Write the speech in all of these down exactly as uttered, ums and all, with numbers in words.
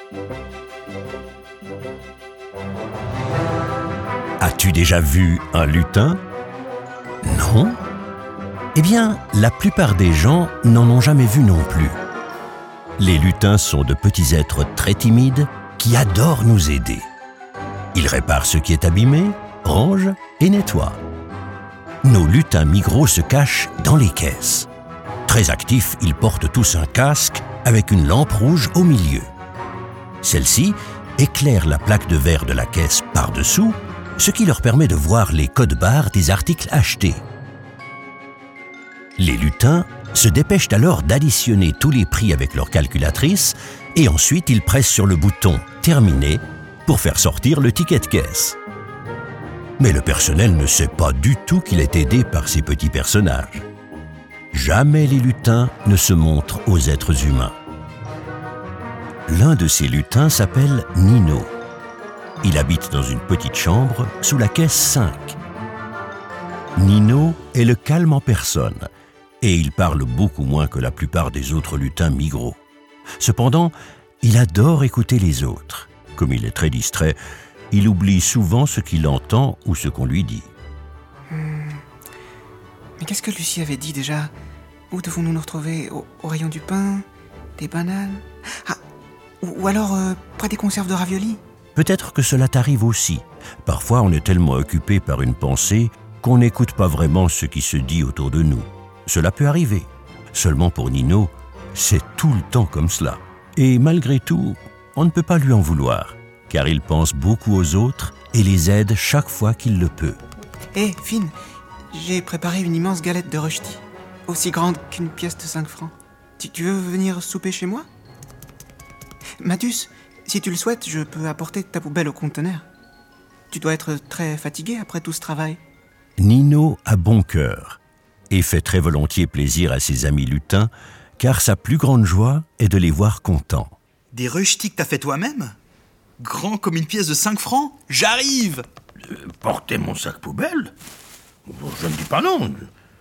As-tu déjà vu un lutin ? Non ? Eh bien, la plupart des gens n'en ont jamais vu non plus. Les lutins sont de petits êtres très timides qui adorent nous aider. Ils réparent ce qui est abîmé, rangent et nettoient. Nos lutins migraux se cachent dans les caisses. Très actifs, ils portent tous un casque avec une lampe rouge au milieu. Celle-ci éclaire la plaque de verre de la caisse par-dessous, ce qui leur permet de voir les codes-barres des articles achetés. Les lutins se dépêchent alors d'additionner tous les prix avec leur calculatrice et ensuite ils pressent sur le bouton « Terminé » pour faire sortir le ticket de caisse. Mais le personnel ne sait pas du tout qu'il est aidé par ces petits personnages. Jamais les lutins ne se montrent aux êtres humains. L'un de ces lutins s'appelle Nino. Il habite dans une petite chambre sous la caisse cinq. Nino est le calme en personne et il parle beaucoup moins que la plupart des autres lutins migraux. Cependant, il adore écouter les autres. Comme il est très distrait, il oublie souvent ce qu'il entend ou ce qu'on lui dit. Hmm. Mais qu'est-ce que Lucie avait dit déjà ? Où devons-nous nous retrouver ? Au, au rayon du pain ? Des bananes ? Ah, ou, ou alors euh, près des conserves de raviolis ? Peut-être que cela t'arrive aussi. Parfois, on est tellement occupé par une pensée qu'on n'écoute pas vraiment ce qui se dit autour de nous. Cela peut arriver. Seulement pour Nino, c'est tout le temps comme cela. Et malgré tout, on ne peut pas lui en vouloir, car il pense beaucoup aux autres et les aide chaque fois qu'il le peut. Hé, hey, Finn, j'ai préparé une immense galette de rösti, aussi grande qu'une pièce de cinq francs. Tu, tu veux venir souper chez moi ? Mathus, si tu le souhaites, je peux apporter ta poubelle au conteneur. Tu dois être très fatigué après tout ce travail. Nino a bon cœur et fait très volontiers plaisir à ses amis lutins, car sa plus grande joie est de les voir contents. Des rösti que t'as fait toi-même ? Grand comme une pièce de cinq francs ? J'arrive ! euh, Porter mon sac poubelle ? Je ne dis pas non.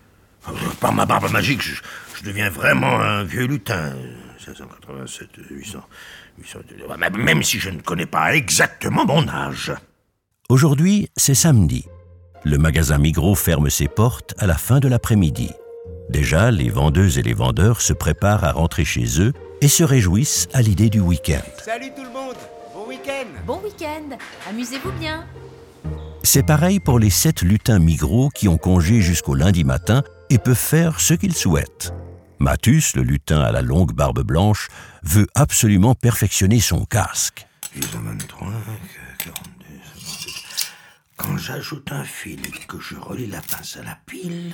Par ma barbe magique, je, je deviens vraiment un vieux lutin. cinq cent quatre-vingt-sept, huit cents, huit cents, même si je ne connais pas exactement mon âge. Aujourd'hui, c'est samedi. Le magasin Migros ferme ses portes à la fin de l'après-midi. Déjà, les vendeuses et les vendeurs se préparent à rentrer chez eux et se réjouissent à l'idée du week-end. Salut tout le monde, bon week-end. Bon week-end, amusez-vous bien. C'est pareil pour les sept lutins Migros qui ont congé jusqu'au lundi matin et peuvent faire ce qu'ils souhaitent. Mathus, le lutin à la longue barbe blanche, veut absolument perfectionner son casque. huit cent vingt-trois, quarante-deux, cinquante-sept. Quand j'ajoute un fil et que je relie la pince à la pile,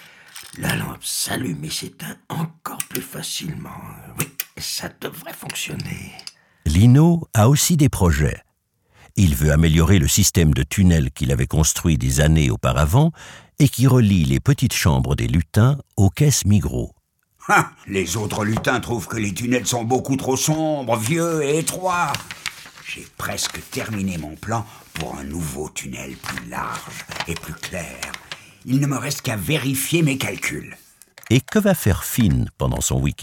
la lampe s'allume et s'éteint encore plus facilement. Oui, ça devrait fonctionner. Lino a aussi des projets. Il veut améliorer le système de tunnels qu'il avait construit des années auparavant et qui relie les petites chambres des lutins aux caisses Migros. Ah, les autres lutins trouvent que les tunnels sont beaucoup trop sombres, vieux et étroits. J'ai presque terminé mon plan pour un nouveau tunnel plus large et plus clair. Il ne me reste qu'à vérifier mes calculs. Et que va faire Finn pendant son week-end ?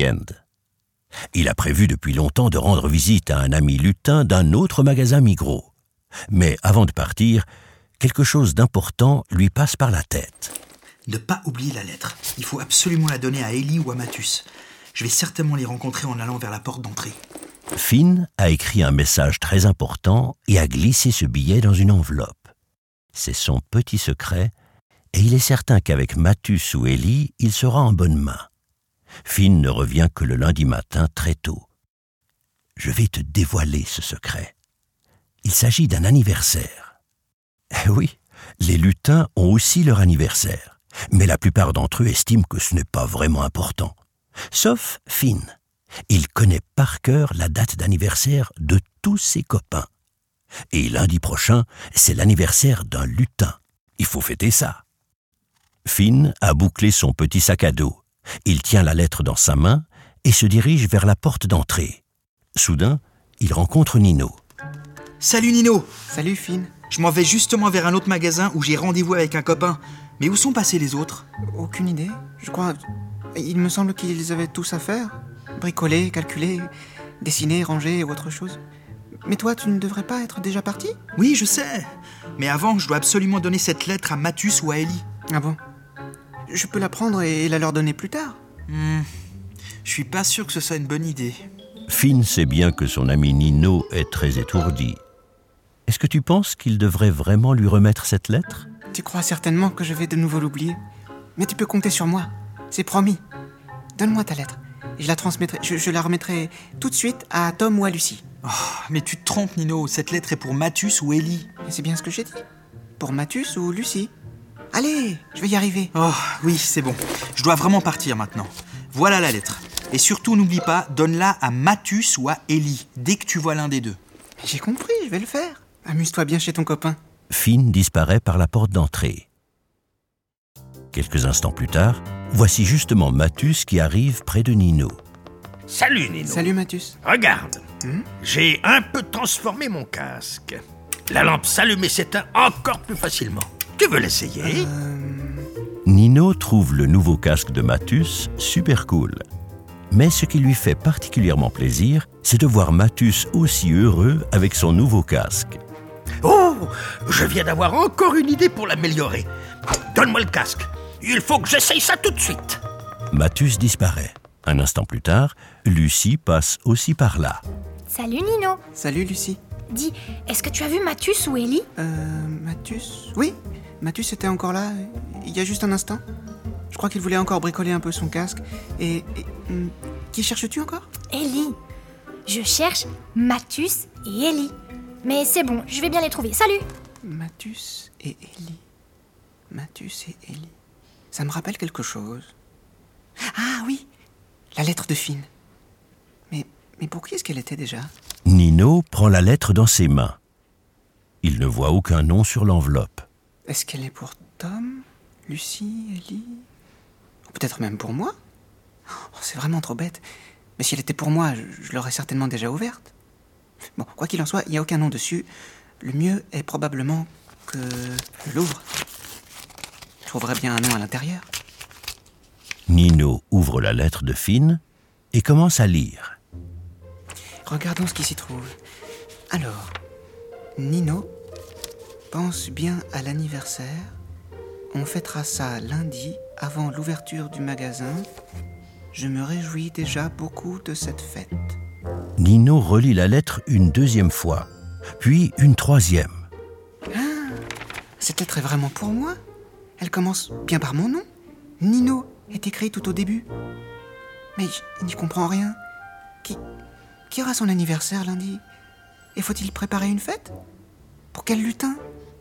Il a prévu depuis longtemps de rendre visite à un ami lutin d'un autre magasin Migros. Mais avant de partir, quelque chose d'important lui passe par la tête. Ne pas oublier la lettre. Il faut absolument la donner à Ellie ou à Mathus. Je vais certainement les rencontrer en allant vers la porte d'entrée. Finn a écrit un message très important et a glissé ce billet dans une enveloppe. C'est son petit secret et il est certain qu'avec Mathus ou Ellie, il sera en bonne main. Finn ne revient que le lundi matin très tôt. Je vais te dévoiler ce secret. Il s'agit d'un anniversaire. Eh oui, les lutins ont aussi leur anniversaire, mais la plupart d'entre eux estiment que ce n'est pas vraiment important. Sauf Finn. Il connaît par cœur la date d'anniversaire de tous ses copains. Et lundi prochain, c'est l'anniversaire d'un lutin. Il faut fêter ça. Finn a bouclé son petit sac à dos. Il tient la lettre dans sa main et se dirige vers la porte d'entrée. Soudain, il rencontre Nino. Salut Nino. Salut Finn. Je m'en vais justement vers un autre magasin où j'ai rendez-vous avec un copain. Mais où sont passés les autres ? Aucune idée. Je crois... Il me semble qu'ils avaient tous à faire. Bricoler, calculer... Dessiner, ranger ou autre chose. Mais toi, tu ne devrais pas être déjà parti ? Oui, je sais. Mais avant, je dois absolument donner cette lettre à Mathus ou à Ellie. Ah bon ? Je peux la prendre et la leur donner plus tard. Hmm, je suis pas sûr que ce soit une bonne idée. Finn sait bien que son ami Nino est très étourdi. Est-ce que tu penses qu'il devrait vraiment lui remettre cette lettre ? Tu crois certainement que je vais de nouveau l'oublier. Mais tu peux compter sur moi. C'est promis. Donne-moi ta lettre. Et je la transmettrai. Je, je la remettrai tout de suite à Tom ou à Lucie. Oh, mais tu te trompes, Nino. Cette lettre est pour Mathus ou Ellie. Et c'est bien ce que j'ai dit. Pour Mathus ou Lucie. Allez, je vais y arriver. Oh, oui, c'est bon. Je dois vraiment partir maintenant. Voilà la lettre. Et surtout, n'oublie pas, donne-la à Mathus ou à Ellie, dès que tu vois l'un des deux. J'ai compris, je vais le faire. Amuse-toi bien chez ton copain. Finn disparaît par la porte d'entrée. Quelques instants plus tard, voici justement Mathus qui arrive près de Nino. Salut Nino. Salut Mathus. Regarde, Hmm j'ai un peu transformé mon casque. La lampe s'allume et s'éteint encore plus facilement. Tu veux l'essayer ? Euh... Nino trouve le nouveau casque de Mathus super cool. Mais ce qui lui fait particulièrement plaisir, c'est de voir Mathus aussi heureux avec son nouveau casque. Oh, je viens d'avoir encore une idée pour l'améliorer. Donne-moi le casque. Il faut que j'essaye ça tout de suite. Mathus disparaît. Un instant plus tard, Lucie passe aussi par là. Salut Nino. Salut Lucie. Dis, est-ce que tu as vu Mathus ou Ellie ? Euh... Mathus... Oui, Mathus était encore là, il y a juste un instant. Je crois qu'il voulait encore bricoler un peu son casque. Et... et hum, qui cherches-tu encore ? Ellie. Je cherche Mathus et Ellie. Mais c'est bon, je vais bien les trouver. Salut. Mathus et Ellie. Mathus et Ellie. Ça me rappelle quelque chose. Ah oui, la lettre de Finn. Mais, mais pour qui est-ce qu'elle était déjà ? Nino prend la lettre dans ses mains. Il ne voit aucun nom sur l'enveloppe. Est-ce qu'elle est pour Tom, Lucie, Ellie ? Ou peut-être même pour moi ? Oh, c'est vraiment trop bête. Mais si elle était pour moi, je, je l'aurais certainement déjà ouverte. Bon, quoi qu'il en soit, il n'y a aucun nom dessus. Le mieux est probablement que je l'ouvre. Je trouverai bien un nom à l'intérieur. Nino ouvre la lettre de Finn et commence à lire. Regardons ce qui s'y trouve. Alors, Nino, pense bien à l'anniversaire. On fêtera ça lundi, avant l'ouverture du magasin. Je me réjouis déjà beaucoup de cette fête. Nino relit la lettre une deuxième fois, puis une troisième. Ah, cette lettre est vraiment pour moi. Elle commence bien par mon nom. Nino est écrit tout au début. Mais je n'y comprends rien. Qui, qui aura son anniversaire lundi ? Et faut-il préparer une fête ? Pour quel lutin ?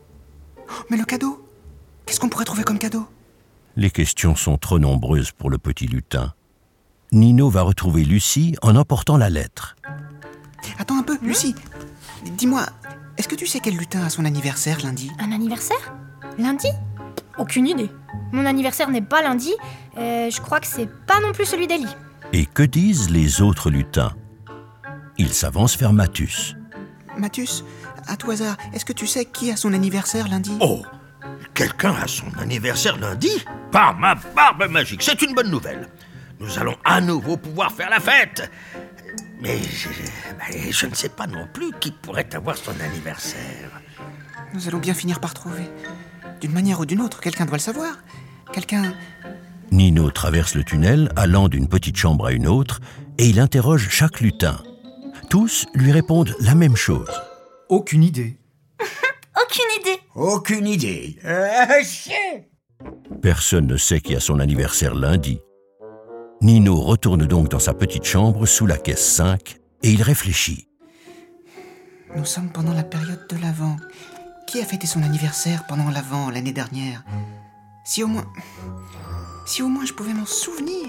Oh, mais le cadeau ? Qu'est-ce qu'on pourrait trouver comme cadeau ? Les questions sont trop nombreuses pour le petit lutin. Nino va retrouver Lucie en emportant la lettre. Attends un peu, Lucie. Dis-moi, est-ce que tu sais quel lutin a son anniversaire lundi ? Un anniversaire ? Lundi ? Aucune idée. Mon anniversaire n'est pas lundi. Euh, je crois que c'est pas non plus celui d'Ellie. Et que disent les autres lutins ? Ils s'avancent vers Mathus. Mathus, à tout hasard, est-ce que tu sais qui a son anniversaire lundi ? Oh, quelqu'un a son anniversaire lundi ? Par ma barbe magique, c'est une bonne nouvelle. Nous allons à nouveau pouvoir faire la fête. Mais je, mais je ne sais pas non plus qui pourrait avoir son anniversaire. Nous allons bien finir par trouver. D'une manière ou d'une autre, quelqu'un doit le savoir. Quelqu'un... Nino traverse le tunnel, allant d'une petite chambre à une autre, et il interroge chaque lutin. Tous lui répondent la même chose. Aucune idée. Aucune idée. Aucune idée. Euh, chier. Personne ne sait qui a son anniversaire lundi. Nino retourne donc dans sa petite chambre sous la caisse cinq et il réfléchit. Nous sommes pendant la période de l'Avent. Qui a fêté son anniversaire pendant l'Avent l'année dernière ? Si au moins... Si au moins je pouvais m'en souvenir.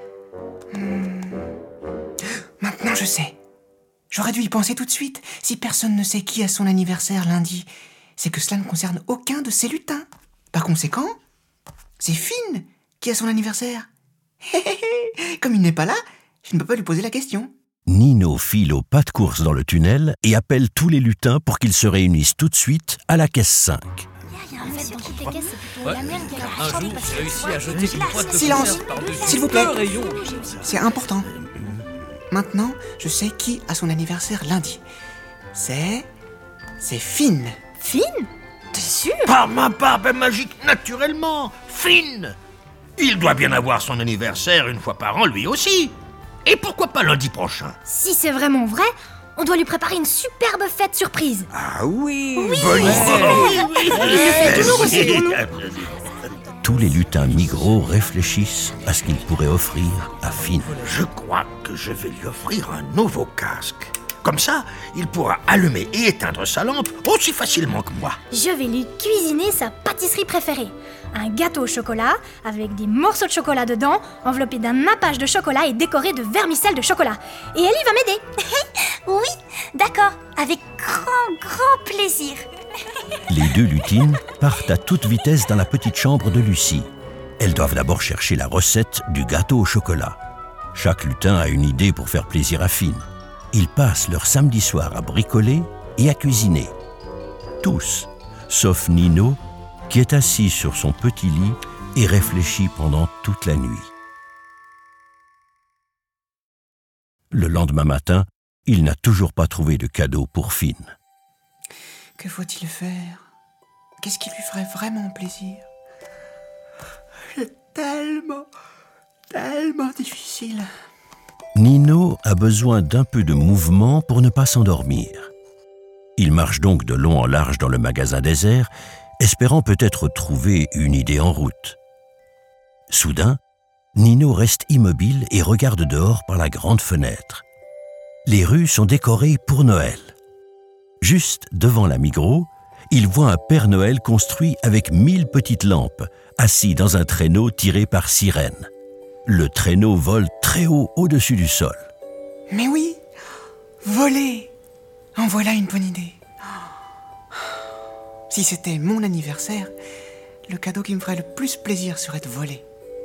Hmm. Maintenant je sais. J'aurais dû y penser tout de suite. Si personne ne sait qui a son anniversaire lundi, c'est que cela ne concerne aucun de ces lutins. Par conséquent, c'est Finn qui a son anniversaire. Comme il n'est pas là, je ne peux pas lui poser la question. Nino file au pas de course dans le tunnel et appelle tous les lutins pour qu'ils se réunissent tout de suite à la caisse cinq. En fait, dans toutes les caisses, c'est plutôt la merde qui a Un jour, j'ai réussi à jeter une boîte de Silence, conserve par-dessus s'il vous plaît. le rayon. C'est important. Maintenant, je sais qui a son anniversaire lundi. C'est... c'est Finn. Finn? T'es sûr? Par ma barbe magique, naturellement, Finn. Il doit bien avoir son anniversaire une fois par an, lui aussi. Et pourquoi pas lundi prochain? Si c'est vraiment vrai, on doit lui préparer une superbe fête surprise. Ah oui, Oui, bonne idée. oui, oui. Il le fait toujours aussi pour nous. Tous les lutins Migros réfléchissent à ce qu'ils pourraient offrir à Finn. Je crois que je vais lui offrir un nouveau casque. Comme ça, il pourra allumer et éteindre sa lampe aussi facilement que moi. Je vais lui cuisiner sa pâtisserie préférée. Un gâteau au chocolat avec des morceaux de chocolat dedans, enveloppé d'un nappage de chocolat et décoré de vermicelle de chocolat. Et Ellie va m'aider. Oui, d'accord, avec grand, grand plaisir. Les deux lutines partent à toute vitesse dans la petite chambre de Lucie. Elles doivent d'abord chercher la recette du gâteau au chocolat. Chaque lutin a une idée pour faire plaisir à Finn. Ils passent leur samedi soir à bricoler et à cuisiner. Tous, sauf Nino, qui est assis sur son petit lit et réfléchit pendant toute la nuit. Le lendemain matin, il n'a toujours pas trouvé de cadeau pour Finn. Que faut-il faire? Qu'est-ce qui lui ferait vraiment plaisir? C'est tellement, tellement difficile. Nino a besoin d'un peu de mouvement pour ne pas s'endormir. Il marche donc de long en large dans le magasin désert, espérant peut-être trouver une idée en route. Soudain, Nino reste immobile et regarde dehors par la grande fenêtre. Les rues sont décorées pour Noël. Juste devant la Migros, il voit un Père Noël construit avec mille petites lampes, assis dans un traîneau tiré par sirène. Le traîneau vole très haut au-dessus du sol. Mais oui, voler. En voilà une bonne idée. Si c'était mon anniversaire, le cadeau qui me ferait le plus plaisir serait de voler.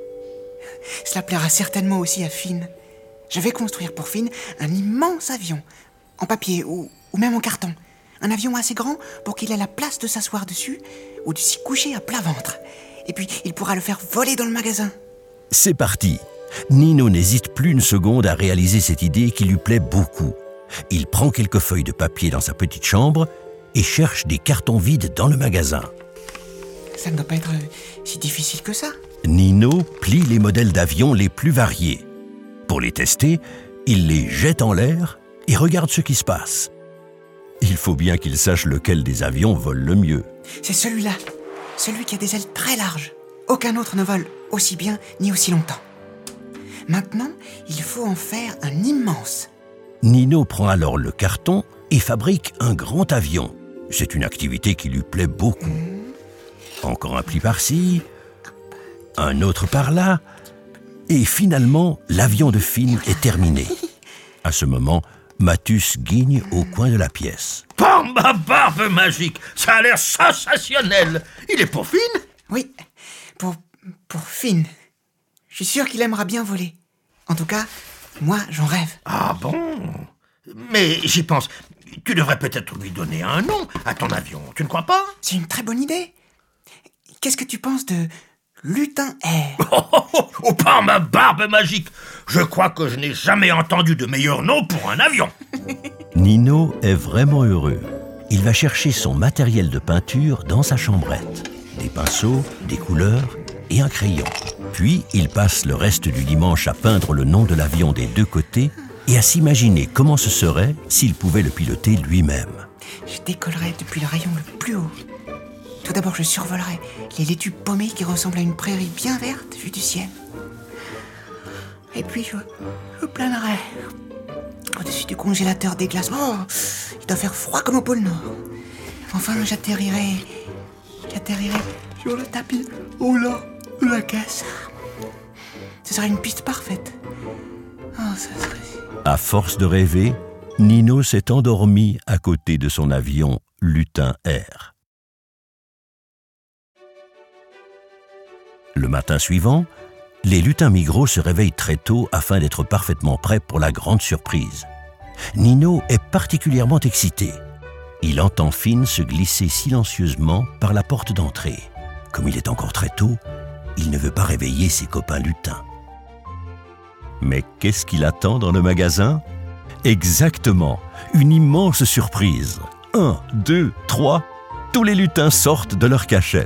Cela plaira certainement aussi à Finn. Je vais construire pour Finn un immense avion, en papier ou, ou même en carton. Un avion assez grand pour qu'il ait la place de s'asseoir dessus ou de s'y coucher à plat ventre. Et puis, il pourra le faire voler dans le magasin. C'est parti. Nino n'hésite plus une seconde à réaliser cette idée qui lui plaît beaucoup. Il prend quelques feuilles de papier dans sa petite chambre et cherche des cartons vides dans le magasin. Ça ne doit pas être si difficile que ça. Nino plie les modèles d'avions les plus variés. Pour les tester, il les jette en l'air et regarde ce qui se passe. Il faut bien qu'il sache lequel des avions vole le mieux. C'est celui-là, celui qui a des ailes très larges. Aucun autre ne vole aussi bien ni aussi longtemps. Maintenant, il faut en faire un immense. Nino prend alors le carton et fabrique un grand avion. C'est une activité qui lui plaît beaucoup. Encore un pli par-ci, un autre par-là, et finalement, l'avion de Finn est terminé. À ce moment, Mathus guigne au coin de la pièce. Par ma barbe magique, ça a l'air sensationnel. Il est pour Finn? Oui, pour, pour Finn. Je suis sûr qu'il aimera bien voler. En tout cas, moi, j'en rêve. Ah bon? Mais j'y pense. Tu devrais peut-être lui donner un nom à ton avion, tu ne crois pas? C'est une très bonne idée. Qu'est-ce que tu penses de Lutin Air? Oh, oh, oh, oh, par ma barbe magique, je crois que je n'ai jamais entendu de meilleur nom pour un avion. Nino est vraiment heureux. Il va chercher son matériel de peinture dans sa chambrette. Des pinceaux, des couleurs et un crayon. Puis, il passe le reste du dimanche à peindre le nom de l'avion des deux côtés et à s'imaginer comment ce serait s'il pouvait le piloter lui-même. Je décollerai depuis le rayon le plus haut. Tout d'abord, je survolerai les laitues paumées qui ressemblent à une prairie bien verte vue du ciel. Et puis, je, je planerai au-dessus du congélateur des glaces. Oh, il doit faire froid comme au pôle Nord. Enfin, j'atterrirai, j'atterrirai sur le tapis au long de la caisse. Ce serait une piste parfaite. Oh, ça serait... À force de rêver, Nino s'est endormi à côté de son avion Lutin Air. Le matin suivant, les lutins Migros se réveillent très tôt afin d'être parfaitement prêts pour la grande surprise. Nino est particulièrement excité. Il entend Finn se glisser silencieusement par la porte d'entrée. Comme il est encore très tôt, il ne veut pas réveiller ses copains lutins. Mais qu'est-ce qu'il attend dans le magasin? Exactement, une immense surprise. Un, deux, trois, tous les lutins sortent de leur cachette.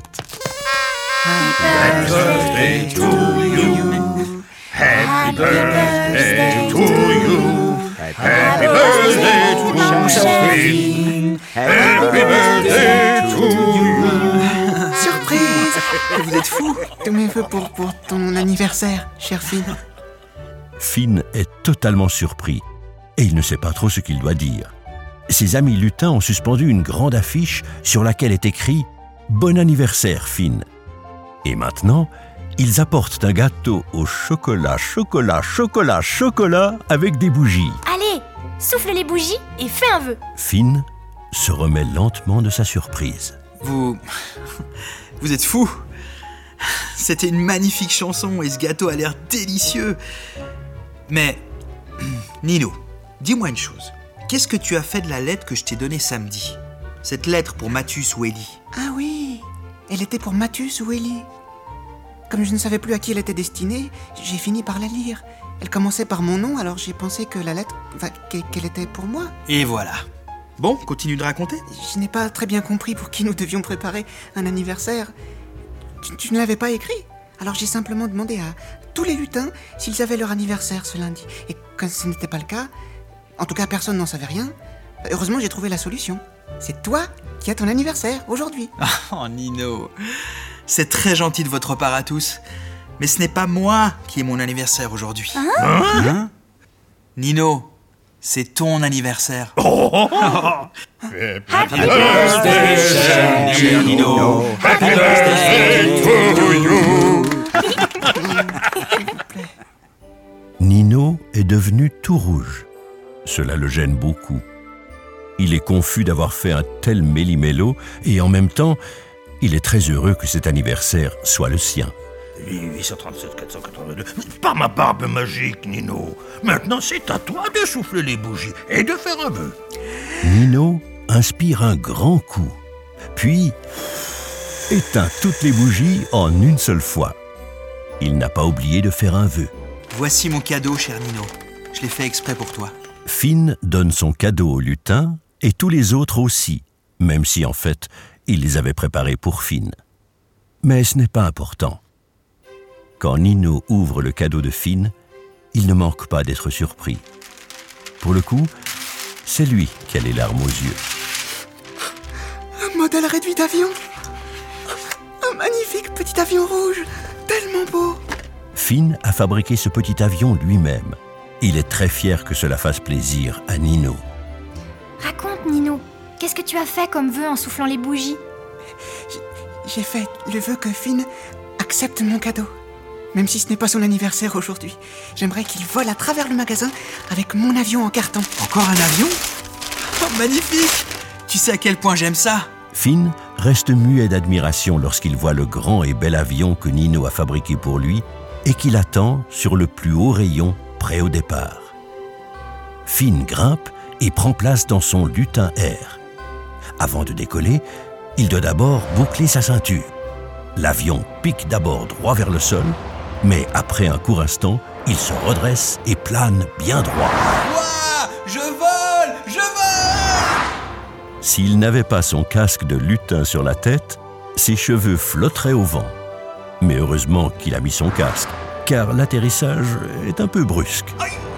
Happy birthday to you. Happy birthday to you. Happy birthday to Sophie. Happy birthday to you. Surprise! Vous êtes fous! Tous mes vœux pour, pour ton anniversaire, chère Finn. Finn est totalement surpris et il ne sait pas trop ce qu'il doit dire. Ses amis lutins ont suspendu une grande affiche sur laquelle est écrit « Bon anniversaire, Finn ». Et maintenant, ils apportent un gâteau au chocolat, chocolat, chocolat, chocolat avec des bougies. Allez, souffle les bougies et fais un vœu. Finn se remet lentement de sa surprise. Vous... Vous êtes fous. C'était une magnifique chanson et ce gâteau a l'air délicieux. Mais, Nino, dis-moi une chose. Qu'est-ce que tu as fait de la lettre que je t'ai donnée samedi? Cette lettre pour Mathus ou Ellie? Ah oui, elle était pour Mathus ou Ellie. Comme je ne savais plus à qui elle était destinée, j'ai fini par la lire. Elle commençait par mon nom, alors j'ai pensé que la lettre, enfin, qu'elle était pour moi. Et voilà. Bon, continue de raconter. Je n'ai pas très bien compris pour qui nous devions préparer un anniversaire. Tu, tu ne l'avais pas écrit? Alors j'ai simplement demandé à tous les lutins s'ils avaient leur anniversaire ce lundi. Et quand ce n'était pas le cas, en tout cas personne n'en savait rien, heureusement j'ai trouvé la solution. C'est toi qui as ton anniversaire aujourd'hui. Oh Nino, c'est très gentil de votre part à tous, mais ce n'est pas moi qui ai mon anniversaire aujourd'hui. Hein? Hein? Nino, c'est ton anniversaire. Oh, oh, oh. Happy birthday, cher Nino. Happy birthday to you. Nino est devenu tout rouge. Cela le gêne beaucoup. Il est confus d'avoir fait un tel méli-mélo et en même temps, il est très heureux que cet anniversaire soit le sien. huit cent trente-sept quatre cent quatre-vingt-deux. Par ma barbe magique, Nino. Maintenant, c'est à toi de souffler les bougies et de faire un vœu. Nino inspire un grand coup, puis éteint toutes les bougies en une seule fois. Il n'a pas oublié de faire un vœu. Voici mon cadeau, cher Nino. Je l'ai fait exprès pour toi. Finn donne son cadeau au lutin et tous les autres aussi, même si en fait, il les avait préparés pour Finn. Mais ce n'est pas important. Quand Nino ouvre le cadeau de Finn, il ne manque pas d'être surpris. Pour le coup, c'est lui qui a les larmes aux yeux. Un modèle réduit d'avion. Un magnifique petit avion rouge, tellement beau. Finn a fabriqué ce petit avion lui-même. Il est très fier que cela fasse plaisir à Nino. Raconte, Nino, qu'est-ce que tu as fait comme vœu en soufflant les bougies? J'ai fait le vœu que Finn accepte mon cadeau. Même si ce n'est pas son anniversaire aujourd'hui. J'aimerais qu'il vole à travers le magasin avec mon avion en carton. Encore un avion? Oh, magnifique! Tu sais à quel point j'aime ça? Finn reste muet d'admiration lorsqu'il voit le grand et bel avion que Nino a fabriqué pour lui et qu'il attend sur le plus haut rayon prêt au départ. Finn grimpe et prend place dans son lutin air. Avant de décoller, il doit d'abord boucler sa ceinture. L'avion pique d'abord droit vers le sol, mais après un court instant, il se redresse et plane bien droit. Ouah! Je vole! Je vole! S'il n'avait pas son casque de lutin sur la tête, ses cheveux flotteraient au vent. Mais heureusement qu'il a mis son casque, car l'atterrissage est un peu brusque.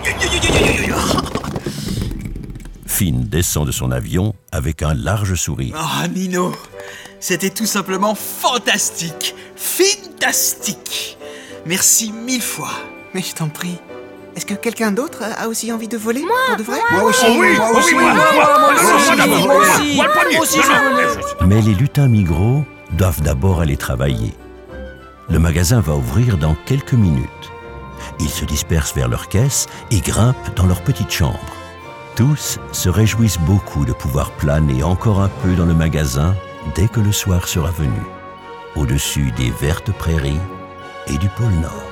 Finn descend de son avion avec un large sourire. Oh Nino, c'était tout simplement fantastique, fantastique. Merci mille fois. Mais je t'en prie. Est-ce que quelqu'un d'autre a aussi envie de voler? Moi, pour de vrai? Moi aussi, Oh oui, moi oh aussi. oui, moi, moi, moi, moi, d'abord, moi moi, aussi, moi, le premier. moi aussi, Non, je non, veux. mais- Mais les lutins migraux doivent d'abord aller travailler. Le magasin va ouvrir dans quelques minutes. Ils se dispersent vers leur caisse et grimpent dans leur petite chambre. Tous se réjouissent beaucoup de pouvoir planer encore un peu dans le magasin dès que le soir sera venu, au-dessus des vertes prairies et du pôle Nord.